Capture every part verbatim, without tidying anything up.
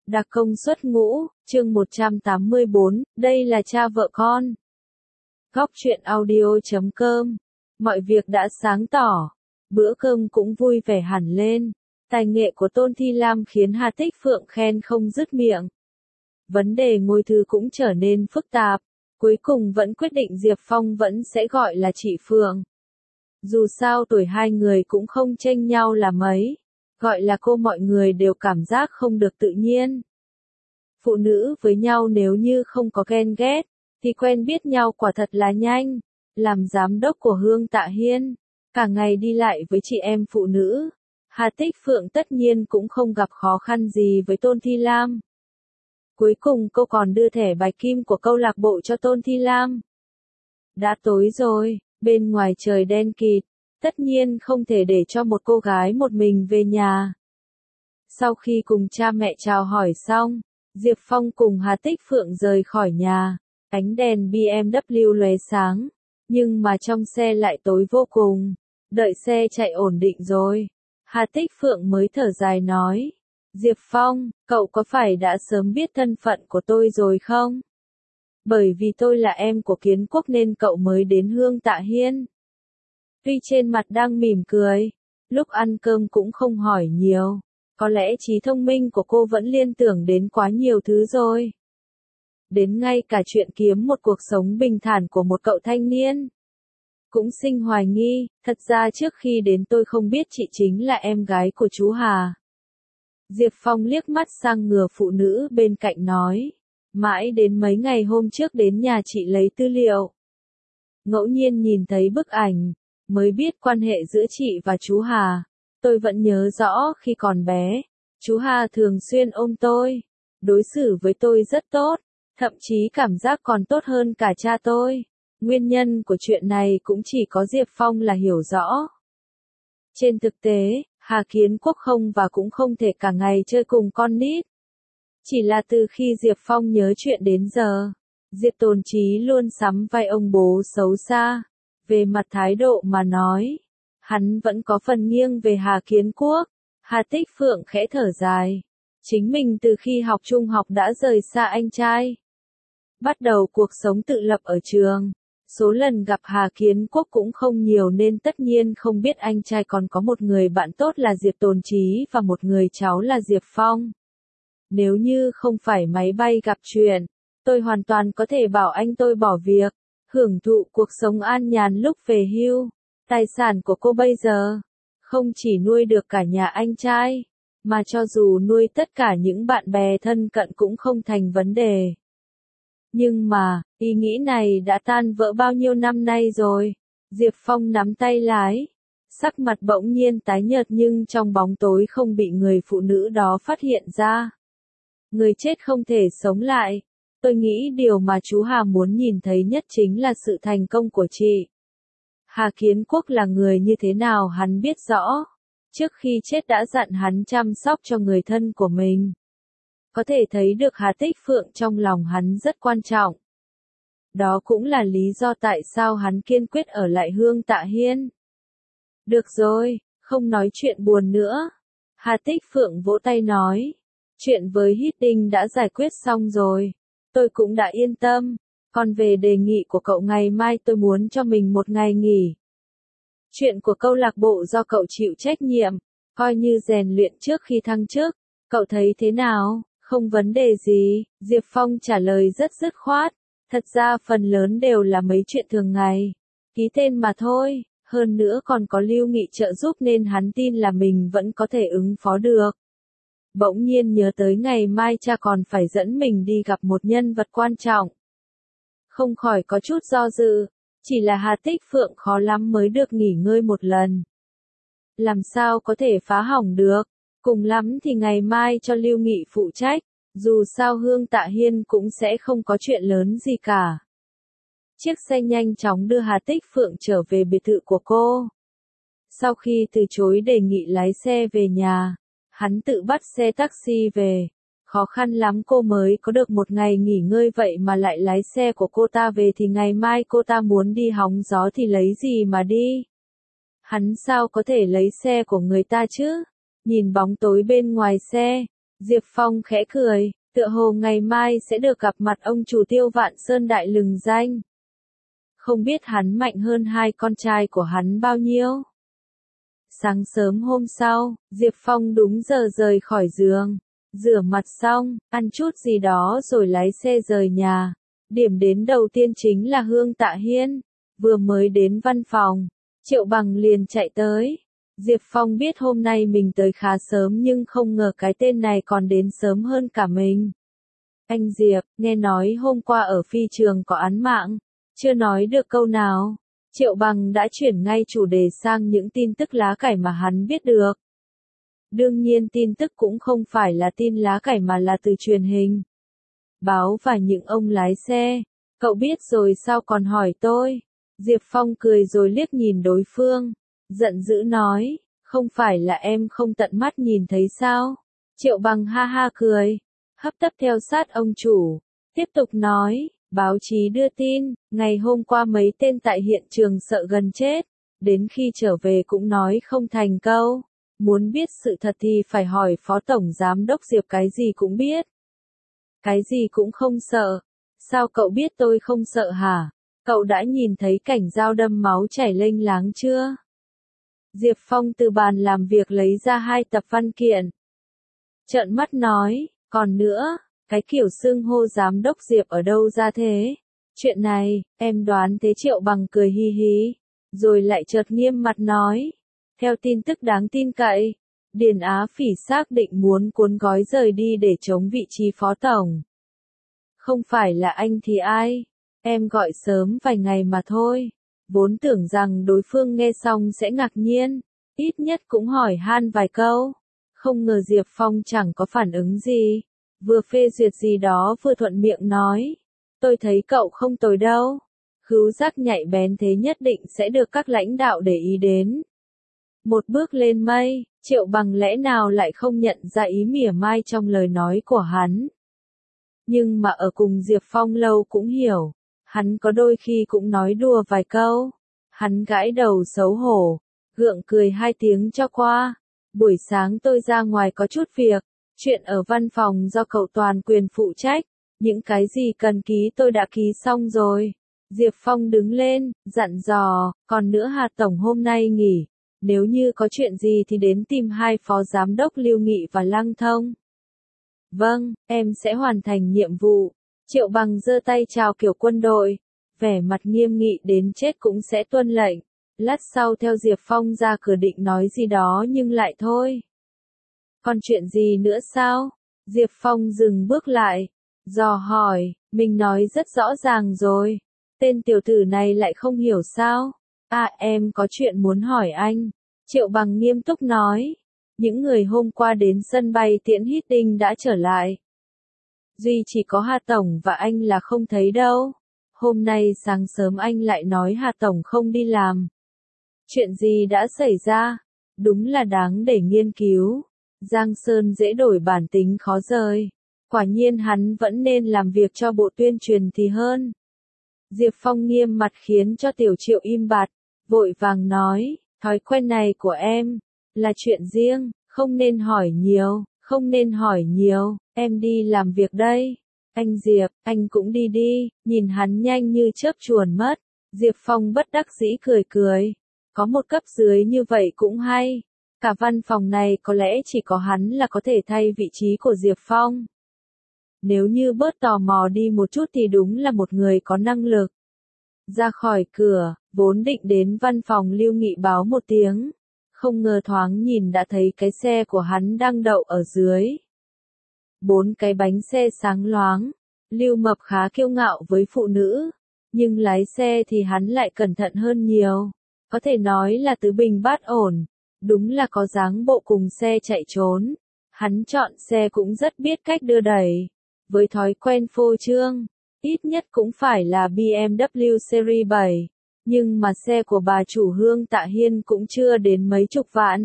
Đặc công xuất ngũ, chương một trăm tám mươi bốn, đây là cha vợ con. Góc truyện audio chấm com. Mọi việc đã sáng tỏ. Bữa cơm cũng vui vẻ hẳn lên. Tài nghệ của Tôn Thi Lam khiến Hà Tích Phượng khen không dứt miệng. Vấn đề ngôi thứ cũng trở nên phức tạp. Cuối cùng vẫn quyết định Diệp Phong vẫn sẽ gọi là chị Phượng. Dù sao tuổi hai người cũng không chênh nhau là mấy. Gọi là cô mọi người đều cảm giác không được tự nhiên. Phụ nữ với nhau nếu như không có ghen ghét, thì quen biết nhau quả thật là nhanh. Làm giám đốc của Hương Tạ Hiên, cả ngày đi lại với chị em phụ nữ, Hà Tích Phượng tất nhiên cũng không gặp khó khăn gì với Tôn Thi Lam. Cuối cùng cô còn đưa thẻ bài kim của câu lạc bộ cho Tôn Thi Lam. Đã tối rồi, bên ngoài trời đen kịt, tất nhiên không thể để cho một cô gái một mình về nhà. Sau khi cùng cha mẹ chào hỏi xong, Diệp Phong cùng Hà Tích Phượng rời khỏi nhà. Ánh đèn bê em vê lóe sáng, nhưng mà trong xe lại tối vô cùng. Đợi xe chạy ổn định rồi, Hà Tích Phượng mới thở dài nói: Diệp Phong, cậu có phải đã sớm biết thân phận của tôi rồi không? Bởi vì tôi là em của Kiến Quốc nên cậu mới đến Hương Tạ Hiên. Tuy trên mặt đang mỉm cười, lúc ăn cơm cũng không hỏi nhiều. Có lẽ trí thông minh của cô vẫn liên tưởng đến quá nhiều thứ rồi. Đến ngay cả chuyện kiếm một cuộc sống bình thản của một cậu thanh niên cũng sinh hoài nghi. Thật ra trước khi đến tôi không biết chị chính là em gái của chú Hà. Diệp Phong liếc mắt sang ngừa phụ nữ bên cạnh nói. Mãi đến mấy ngày hôm trước đến nhà chị lấy tư liệu, ngẫu nhiên nhìn thấy bức ảnh, mới biết quan hệ giữa chị và chú Hà. Tôi vẫn nhớ rõ khi còn bé, chú Hà thường xuyên ôm tôi, đối xử với tôi rất tốt, thậm chí cảm giác còn tốt hơn cả cha tôi. Nguyên nhân của chuyện này cũng chỉ có Diệp Phong là hiểu rõ. Trên thực tế, Hà Kiến Quốc không và cũng không thể cả ngày chơi cùng con nít. Chỉ là từ khi Diệp Phong nhớ chuyện đến giờ, Diệp Tồn Chí luôn sắm vai ông bố xấu xa. Về mặt thái độ mà nói, hắn vẫn có phần nghiêng về Hà Kiến Quốc. Hà Tích Phượng khẽ thở dài. Chính mình từ khi học trung học đã rời xa anh trai. Bắt đầu cuộc sống tự lập ở trường. Số lần gặp Hà Kiến Quốc cũng không nhiều nên tất nhiên không biết anh trai còn có một người bạn tốt là Diệp Tồn Chí và một người cháu là Diệp Phong. Nếu như không phải máy bay gặp chuyện, tôi hoàn toàn có thể bảo anh tôi bỏ việc, hưởng thụ cuộc sống an nhàn lúc về hưu. Tài sản của cô bây giờ, không chỉ nuôi được cả nhà anh trai, mà cho dù nuôi tất cả những bạn bè thân cận cũng không thành vấn đề. Nhưng mà, ý nghĩ này đã tan vỡ bao nhiêu năm nay rồi. Diệp Phong nắm tay lái, sắc mặt bỗng nhiên tái nhợt nhưng trong bóng tối không bị người phụ nữ đó phát hiện ra. Người chết không thể sống lại. Tôi nghĩ điều mà chú Hà muốn nhìn thấy nhất chính là sự thành công của chị. Hà Kiến Quốc là người như thế nào hắn biết rõ. Trước khi chết đã dặn hắn chăm sóc cho người thân của mình. Có thể thấy được Hà Tích Phượng trong lòng hắn rất quan trọng. Đó cũng là lý do tại sao hắn kiên quyết ở lại Hương Tạ Hiên. Được rồi, không nói chuyện buồn nữa. Hà Tích Phượng vỗ tay nói. Chuyện với Hiddink đã giải quyết xong rồi. Tôi cũng đã yên tâm. Còn về đề nghị của cậu ngày mai tôi muốn cho mình một ngày nghỉ. Chuyện của câu lạc bộ do cậu chịu trách nhiệm, coi như rèn luyện trước khi thăng chức. Cậu thấy thế nào? Không vấn đề gì, Diệp Phong trả lời rất dứt khoát. Thật ra phần lớn đều là mấy chuyện thường ngày. Ký tên mà thôi, hơn nữa còn có Lưu Nghị trợ giúp nên hắn tin là mình vẫn có thể ứng phó được. Bỗng nhiên nhớ tới ngày mai cha còn phải dẫn mình đi gặp một nhân vật quan trọng. Không khỏi có chút do dự, chỉ là Hà Tích Phượng khó lắm mới được nghỉ ngơi một lần. Làm sao có thể phá hỏng được, cùng lắm thì ngày mai cho Lưu Nghị phụ trách, dù sao Hương Tạ Hiên cũng sẽ không có chuyện lớn gì cả. Chiếc xe nhanh chóng đưa Hà Tích Phượng trở về biệt thự của cô. Sau khi từ chối đề nghị lái xe về nhà, hắn tự bắt xe taxi về. Khó khăn lắm cô mới có được một ngày nghỉ ngơi vậy mà lại lái xe của cô ta về thì ngày mai cô ta muốn đi hóng gió thì lấy gì mà đi. Hắn sao có thể lấy xe của người ta chứ? Nhìn bóng tối bên ngoài xe, Diệp Phong khẽ cười, tựa hồ ngày mai sẽ được gặp mặt ông chủ Tiêu Vạn Sơn đại lừng danh. Không biết hắn mạnh hơn hai con trai của hắn bao nhiêu. Sáng sớm hôm sau, Diệp Phong đúng giờ rời khỏi giường, rửa mặt xong, ăn chút gì đó rồi lái xe rời nhà. Điểm đến đầu tiên chính là Hương Tạ Hiên. Vừa mới đến văn phòng, Triệu Bằng liền chạy tới. Diệp Phong biết hôm nay mình tới khá sớm nhưng không ngờ cái tên này còn đến sớm hơn cả mình. Anh Diệp, nghe nói hôm qua ở phi trường có án mạng. Chưa nói được câu nào, Triệu Bằng đã chuyển ngay chủ đề sang những tin tức lá cải mà hắn biết được. Đương nhiên tin tức cũng không phải là tin lá cải mà là từ truyền hình, báo và những ông lái xe. Cậu biết rồi sao còn hỏi tôi? Diệp Phong cười rồi liếc nhìn đối phương, giận dữ nói, không phải là em không tận mắt nhìn thấy sao? Triệu Bằng ha ha cười, hấp tấp theo sát ông chủ, tiếp tục nói, báo chí đưa tin, ngày hôm qua mấy tên tại hiện trường sợ gần chết, đến khi trở về cũng nói không thành câu. Muốn biết sự thật thì phải hỏi Phó Tổng Giám đốc Diệp cái gì cũng biết. Cái gì cũng không sợ. Sao cậu biết tôi không sợ hả? Cậu đã nhìn thấy cảnh dao đâm máu chảy lênh láng chưa? Diệp Phong từ bàn làm việc lấy ra hai tập văn kiện. Trợn mắt nói, còn nữa, cái kiểu xưng hô Giám đốc Diệp ở đâu ra thế? Chuyện này, em đoán thế. Triệu Bằng cười hi hi, rồi lại chợt nghiêm mặt nói. Theo tin tức đáng tin cậy, Điền Á Phỉ xác định muốn cuốn gói rời đi để chống vị trí phó tổng. Không phải là anh thì ai? Em gọi sớm vài ngày mà thôi. Vốn tưởng rằng đối phương nghe xong sẽ ngạc nhiên, ít nhất cũng hỏi han vài câu. Không ngờ Diệp Phong chẳng có phản ứng gì, vừa phê duyệt gì đó vừa thuận miệng nói. Tôi thấy cậu không tồi đâu. Khứu giác nhạy bén thế nhất định sẽ được các lãnh đạo để ý đến. Một bước lên mây, Triệu Bằng lẽ nào lại không nhận ra ý mỉa mai trong lời nói của hắn. Nhưng mà ở cùng Diệp Phong lâu cũng hiểu, hắn có đôi khi cũng nói đùa vài câu. Hắn gãi đầu xấu hổ, gượng cười hai tiếng cho qua. Buổi sáng tôi ra ngoài có chút việc, chuyện ở văn phòng do cậu toàn quyền phụ trách, những cái gì cần ký tôi đã ký xong rồi. Diệp Phong đứng lên, dặn dò, còn nữa Hà Tổng hôm nay nghỉ. Nếu như có chuyện gì thì đến tìm hai phó giám đốc Lưu Nghị và Lăng Thông. Vâng, em sẽ hoàn thành nhiệm vụ. Triệu Bằng giơ tay chào kiểu quân đội, vẻ mặt nghiêm nghị đến chết cũng sẽ tuân lệnh. Lát sau theo Diệp Phong ra cửa định nói gì đó nhưng lại thôi. Còn chuyện gì nữa sao? Diệp Phong dừng bước lại, dò hỏi, mình nói rất rõ ràng rồi. Tên tiểu tử này lại không hiểu sao? À, em có chuyện muốn hỏi anh. Triệu Bằng nghiêm túc nói. Những người hôm qua đến sân bay tiễn Hiddink đã trở lại. Duy chỉ có Hà Tổng và anh là không thấy đâu. Hôm nay sáng sớm anh lại nói Hà Tổng không đi làm. Chuyện gì đã xảy ra? Đúng là đáng để nghiên cứu. Giang Sơn dễ đổi bản tính khó rời. Quả nhiên hắn vẫn nên làm việc cho bộ tuyên truyền thì hơn. Diệp Phong nghiêm mặt khiến cho Tiểu Triệu im bặt, vội vàng nói, thói quen này của em, là chuyện riêng, không nên hỏi nhiều, không nên hỏi nhiều, em đi làm việc đây. Anh Diệp, anh cũng đi đi, nhìn hắn nhanh như chớp chuồn mất. Diệp Phong bất đắc dĩ cười cười, có một cấp dưới như vậy cũng hay. Cả văn phòng này có lẽ chỉ có hắn là có thể thay vị trí của Diệp Phong. Nếu như bớt tò mò đi một chút thì đúng là một người có năng lực. Ra khỏi cửa, vốn định đến văn phòng Lưu Nghị báo một tiếng. Không ngờ thoáng nhìn đã thấy cái xe của hắn đang đậu ở dưới. Bốn cái bánh xe sáng loáng. Lưu Mập khá kiêu ngạo với phụ nữ. Nhưng lái xe thì hắn lại cẩn thận hơn nhiều. Có thể nói là tứ bình bát ổn. Đúng là có dáng bộ cùng xe chạy trốn. Hắn chọn xe cũng rất biết cách đưa đẩy. Với thói quen phô trương, ít nhất cũng phải là bê em vê Series bảy. Nhưng mà xe của bà chủ Hương Tạ Hiên cũng chưa đến mấy chục vạn.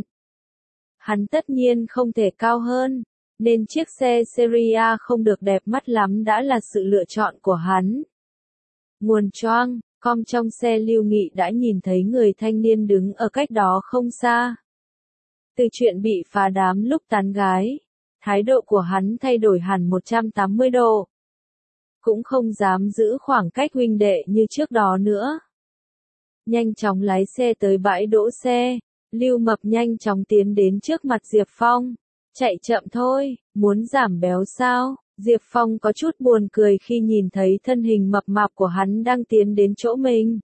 Hắn tất nhiên không thể cao hơn, nên chiếc xe Series A không được đẹp mắt lắm đã là sự lựa chọn của hắn. Nguồn choang, com trong xe Lưu Nghị đã nhìn thấy người thanh niên đứng ở cách đó không xa. Từ chuyện bị phá đám lúc tán gái, Thái độ của hắn thay đổi hẳn một trăm tám mươi độ. Cũng không dám giữ khoảng cách huynh đệ như trước đó nữa. Nhanh chóng lái xe tới bãi đỗ xe, Lưu Mập nhanh chóng tiến đến trước mặt Diệp Phong. Chạy chậm thôi, muốn giảm béo sao? Diệp Phong có chút buồn cười khi nhìn thấy thân hình mập mạp của hắn đang tiến đến chỗ mình.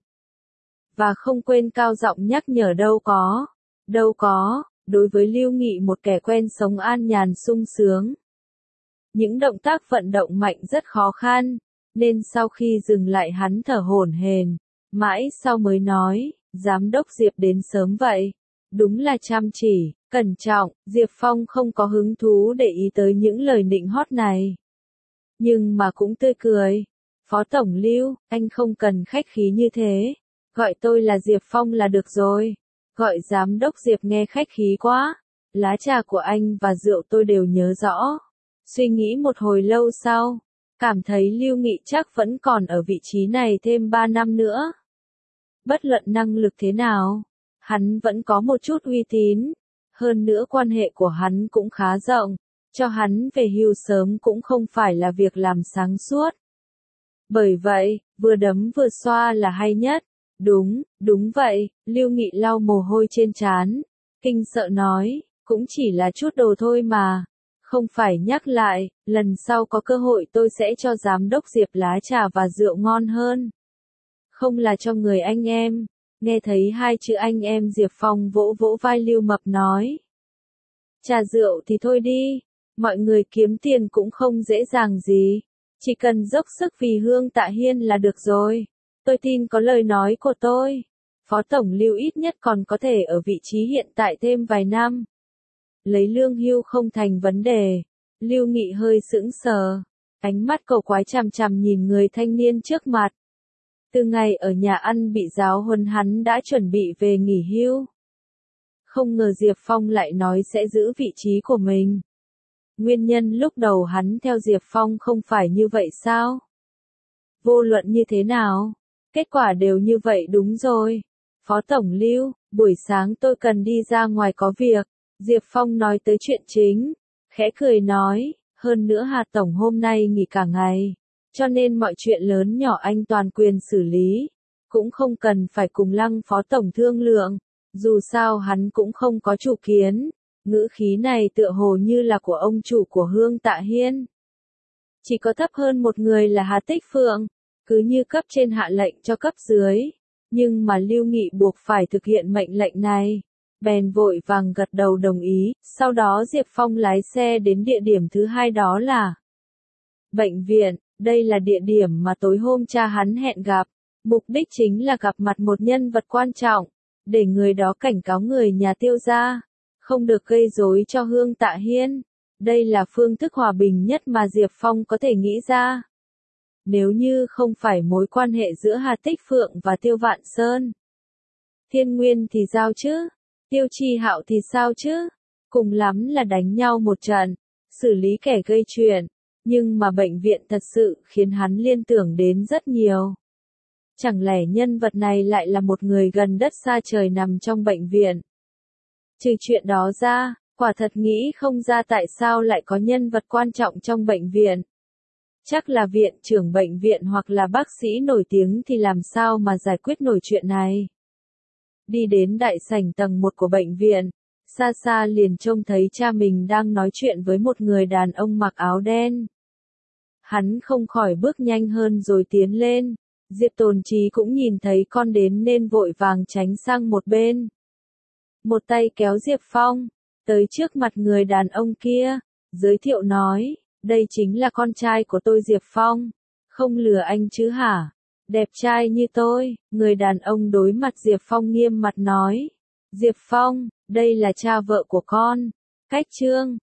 Và không quên cao giọng nhắc nhở đâu có, đâu có, đối với Lưu Nghị một kẻ quen sống an nhàn sung sướng. Những động tác vận động mạnh rất khó khăn, nên sau khi dừng lại hắn thở hổn hển, mãi sau mới nói, giám đốc Diệp đến sớm vậy. Đúng là chăm chỉ, cẩn trọng, Diệp Phong không có hứng thú để ý tới những lời nịnh hót này. Nhưng mà cũng tươi cười. Phó Tổng Lưu, anh không cần khách khí như thế. Gọi tôi là Diệp Phong là được rồi. Gọi giám đốc Diệp nghe khách khí quá. Lá trà của anh và rượu tôi đều nhớ rõ. Suy nghĩ một hồi lâu sau, cảm thấy Lưu Nghị chắc vẫn còn ở vị trí này thêm ba năm nữa. Bất luận năng lực thế nào, hắn vẫn có một chút uy tín. Hơn nữa quan hệ của hắn cũng khá rộng. Cho hắn về hưu sớm cũng không phải là việc làm sáng suốt. Bởi vậy, vừa đấm vừa xoa là hay nhất. Đúng, đúng vậy, Lưu Nghị lau mồ hôi trên trán. Kinh sợ nói, cũng chỉ là chút đồ thôi mà. Không phải nhắc lại, lần sau có cơ hội tôi sẽ cho giám đốc Diệp lá trà và rượu ngon hơn. Không là cho người anh em. Nghe thấy hai chữ anh em Diệp Phong vỗ vỗ vai Lưu Mập nói. Trà rượu thì thôi đi. Mọi người kiếm tiền cũng không dễ dàng gì. Chỉ cần dốc sức vì Hương Tạ Hiên là được rồi. Tôi tin có lời nói của tôi. Phó Tổng Lưu ít nhất còn có thể ở vị trí hiện tại thêm vài năm. Lấy lương hưu không thành vấn đề. Lưu Nghị hơi sững sờ. Ánh mắt cầu quái chằm chằm nhìn người thanh niên trước mặt. Từ ngày ở nhà ăn bị giáo huấn hắn đã chuẩn bị về nghỉ hưu. Không ngờ Diệp Phong lại nói sẽ giữ vị trí của mình. Nguyên nhân lúc đầu hắn theo Diệp Phong không phải như vậy sao? Vô luận như thế nào? Kết quả đều như vậy đúng rồi. Phó Tổng Lưu, buổi sáng tôi cần đi ra ngoài có việc. Diệp Phong nói tới chuyện chính. Khẽ cười nói, hơn nữa Hà Tổng hôm nay nghỉ cả ngày. Cho nên mọi chuyện lớn nhỏ anh toàn quyền xử lý. Cũng không cần phải cùng Lăng Phó Tổng thương lượng. Dù sao hắn cũng không có chủ kiến. Ngữ khí này tựa hồ như là của ông chủ của Hương Tạ Hiên. Chỉ có thấp hơn một người là Hà Tích Phượng. Cứ như cấp trên hạ lệnh cho cấp dưới. Nhưng mà Lưu Nghị buộc phải thực hiện mệnh lệnh này. Bèn vội vàng gật đầu đồng ý. Sau đó Diệp Phong lái xe đến địa điểm thứ hai, đó là bệnh viện. Đây là địa điểm mà tối hôm cha hắn hẹn gặp. Mục đích chính là gặp mặt một nhân vật quan trọng. Để người đó cảnh cáo người nhà Tiêu gia. Không được gây rối cho Hương Tạ Hiên. Đây là phương thức hòa bình nhất mà Diệp Phong có thể nghĩ ra. Nếu như không phải mối quan hệ giữa Hà Tích Phượng và Tiêu Vạn Sơn. Thiên Nguyên thì sao chứ? Tiêu Chi Hạo thì sao chứ? Cùng lắm là đánh nhau một trận, xử lý kẻ gây chuyện. Nhưng mà bệnh viện thật sự khiến hắn liên tưởng đến rất nhiều. Chẳng lẽ nhân vật này lại là một người gần đất xa trời nằm trong bệnh viện? Trừ chuyện đó ra, quả thật nghĩ không ra tại sao lại có nhân vật quan trọng trong bệnh viện. Chắc là viện trưởng bệnh viện hoặc là bác sĩ nổi tiếng thì làm sao mà giải quyết nổi chuyện này. Đi đến đại sảnh tầng một của bệnh viện, xa xa liền trông thấy cha mình đang nói chuyện với một người đàn ông mặc áo đen. Hắn không khỏi bước nhanh hơn rồi tiến lên. Diệp Tồn Chí cũng nhìn thấy con đến nên vội vàng tránh sang một bên. Một tay kéo Diệp Phong tới trước mặt người đàn ông kia, giới thiệu nói, đây chính là con trai của tôi Diệp Phong. Không lừa anh chứ hả? Đẹp trai như tôi. Người đàn ông đối mặt Diệp Phong nghiêm mặt nói. Diệp Phong, đây là cha vợ của con. Cách Trương,